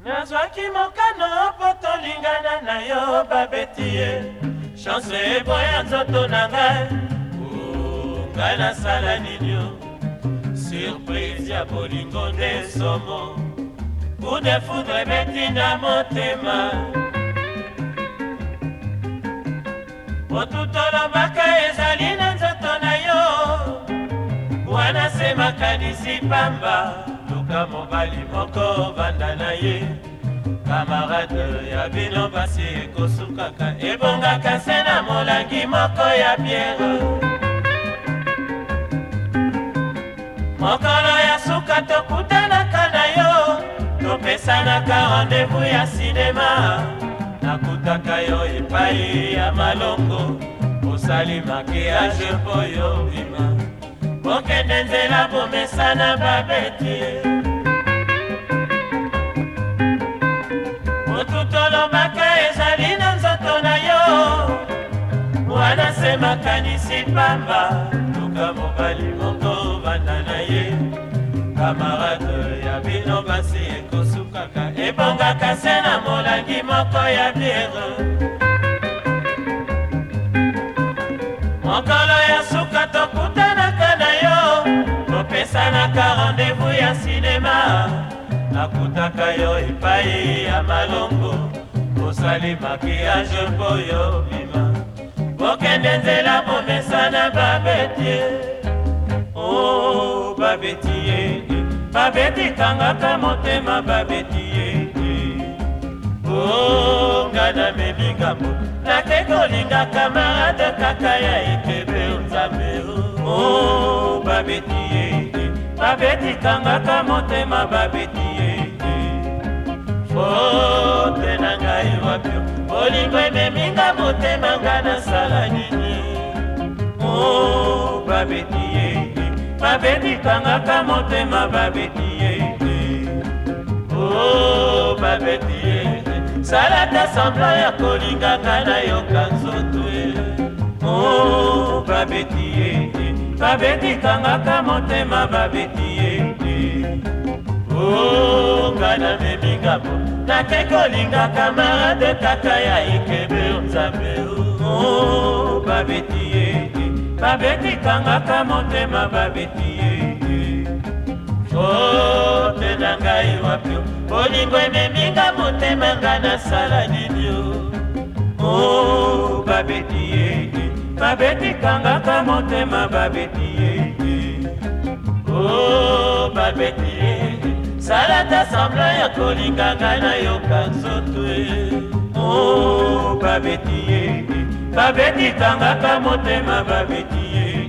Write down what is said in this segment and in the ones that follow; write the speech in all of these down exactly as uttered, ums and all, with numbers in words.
nazwaki mokano po tolingana na yo babeti ye chance eboya nzoto na ngai ngai nasala nini yo surprise ya bolingo nde somo kude foudre betinda motema otutolobaka ezali na nzoto na yo wana se makanisi pamba luka mobali moko vanda na ye kamarade ya bino basi ekosukaka ebongaka se na molangi moko ya biere mokolo ya suka tokutanaka na yo topesanaka rendez-vous ya sinema nakutaka yo epai ya malongo osali makiage mpo yo bima bokende nzela bomesana babeti otutolobaka ezali na nzoto na yo wana se makanisi pamba luka mobali moko vanda na ye kamarade ya bino basi ekosukaka ebongaka se na molangi moko ya biere mokolo ya suka tokutanaka na yo topesanaka rendez-vous ya sinema nakutaka yo epai ya malongo osali makiage mpo yo bima bokende nzela bomesana babetie o babetie babeti kangaka motema babetie o ngana memingambo nake kolinga kamarade kaka ya ekebe nzambe o babetie babeti kangaka motema babetie fote na ngai wapio bolingo ememinga motema nga nasala nini o babetie babeti kangaka motema babetie o babetie salata sembla ya kolingaka na yoka nzoto o babetie babeti kangaka motema babetie o ngana memingabo nake kolinga kamarade kaka ya ikebe nzambe o babetie babeti kangaka motema babetie fote na ngai wapio bolingo ememinga motema nga nasala nini o babetie babeti kangaka motema babetie o babetie salata sembla ya kolinganga na yoka nzoto o babetie babeti kangaka motema babetie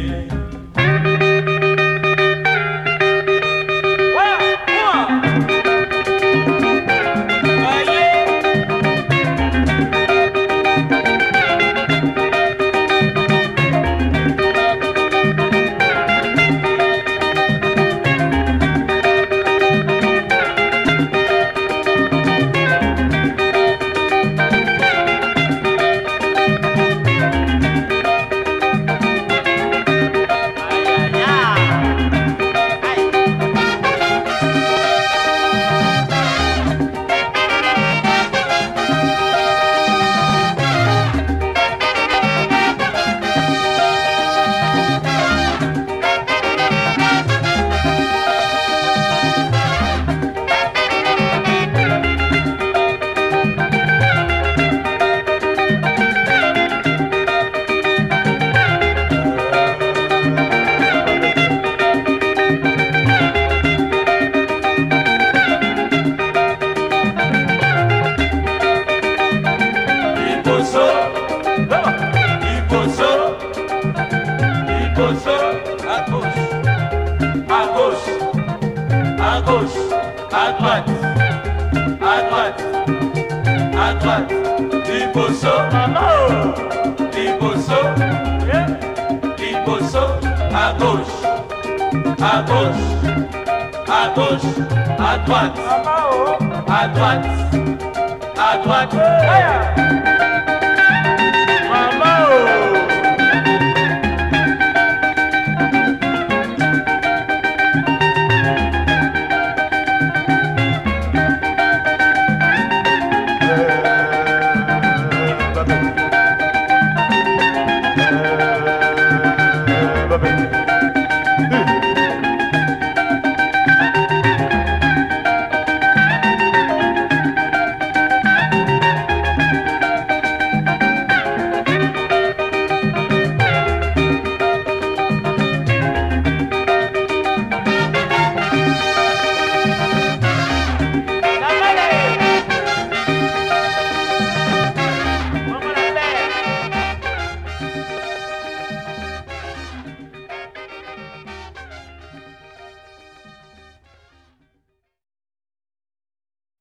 à gauche, à droite, à droite, à droite. Liboso, maman, Liboso, Liboso, à gauche, à gauche, à gauche, à droite, à droite, à droite.